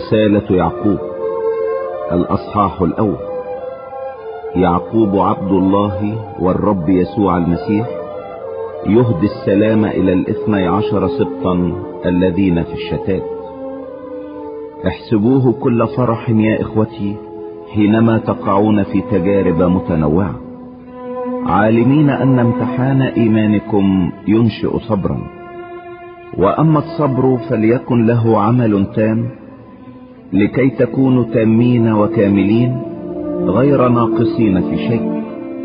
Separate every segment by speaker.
Speaker 1: رسالة يعقوب الأصحاح الأول. يعقوب عبد الله والرب يسوع المسيح يهدي السلام إلى 12 سبطا الذين في الشتات. احسبوه كل فرح يا إخوتي حينما تقعون في تجارب متنوعة، عالمين أن امتحان إيمانكم ينشئ صبرا، وأما الصبر فليكن له عمل تام، لكي تكونوا تامين وكاملين غير ناقصين في شيء.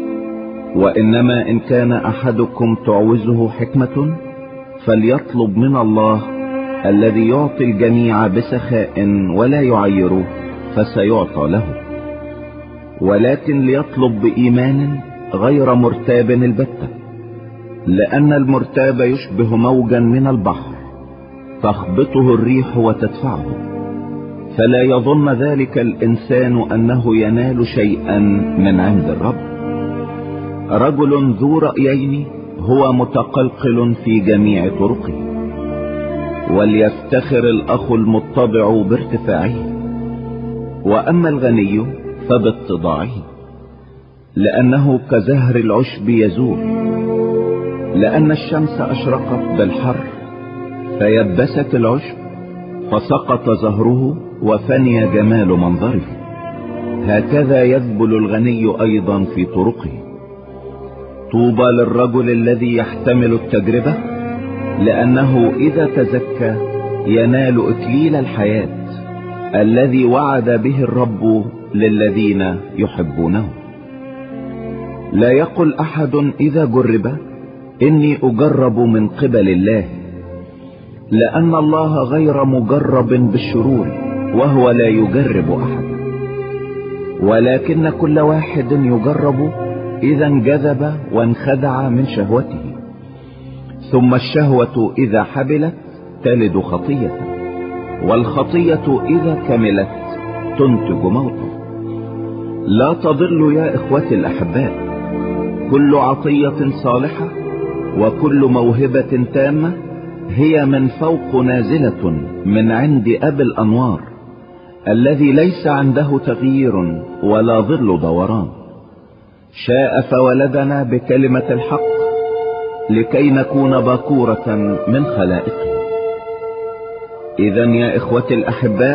Speaker 1: وإنما إن كان أحدكم تعوزه حكمة فليطلب من الله الذي يعطي الجميع بسخاء ولا يعيره فسيعطى له، ولكن ليطلب بإيمان غير مرتاب البتة، لأن المرتاب يشبه موجا من البحر تخبطه الريح وتدفعه، فلا يظن ذلك الإنسان أنه ينال شيئا من عند الرب. رجل ذو رأيين هو متقلقل في جميع طرقه، وليفتخر الأخ المتضع بارتفاعه، وأما الغني فباتضاعه، لأنه كزهر العشب يزول، لأن الشمس أشرقت بالحر فيبست العشب فسقط زهره وفني جمال منظره، هكذا يذبل الغني أيضا في طرقه. طوبى للرجل الذي يحتمل التجربة، لأنه إذا تزكى ينال إكليل الحياة الذي وعد به الرب للذين يحبونه. لا يقل أحد إذا جرب إني أجرب من قبل الله، لأن الله غير مجرب بالشرور وهو لا يجرب أحد، ولكن كل واحد يجرب إذا انجذب وانخدع من شهوته، ثم الشهوة إذا حبلت تلد خطية، والخطية إذا كملت تنتج موتا. لا تضلوا يا إخوتي الأحباء، كل عطية صالحة وكل موهبة تامة هي من فوق نازلة من عند أبي الأنوار، الذي ليس عنده تغيير ولا ظل دوران. شاء فولدنا بكلمة الحق لكي نكون باكورة من خلائقه. إذا يا إخوتي الأحباء،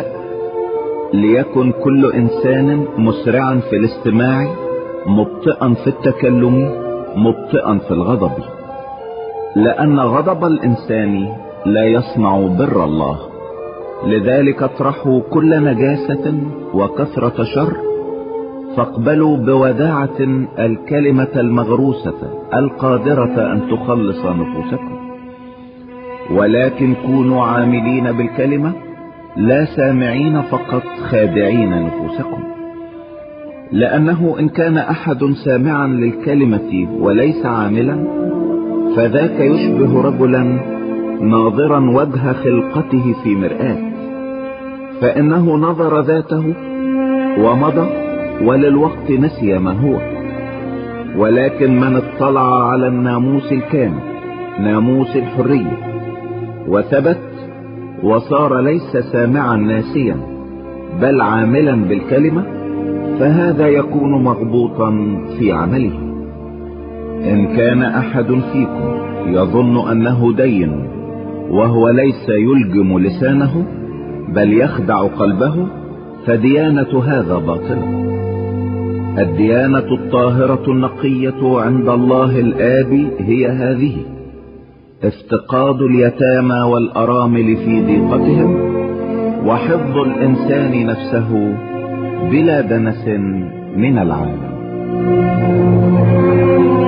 Speaker 1: ليكن كل إنسان مسرعا في الاستماع، مبطئا في التكلم، مبطئا في الغضب، لأن غضب الإنسان لا يصنع بر الله. لذلك اطرحوا كل نجاسة وكثرة شر، فاقبلوا بوداعة الكلمة المغروسة القادرة أن تخلص نفوسكم، ولكن كونوا عاملين بالكلمة، لا سامعين فقط خادعين نفوسكم. لأنه إن كان أحد سامعا للكلمة وليس عاملا، فذاك يشبه رجلا ناظرا وجه خلقته في مرآة، فإنه نظر ذاته ومضى وللوقت نسي ما هو. ولكن من اطلع على الناموس الكامل، ناموس الحرية، وثبت وصار ليس سامعا ناسيا بل عاملا بالكلمة، فهذا يكون مغبوطا في عمله. إن كان أحد فيكم يظن أنه دين وهو ليس يلجم لسانه بل يخدع قلبه، فديانة هذا باطلة. الديانة الطاهرة النقية عند الله الآب هي هذه: افتقاد اليتامى والأرامل في ضيقتهم، وحفظ الإنسان نفسه بلا دنس من العالم.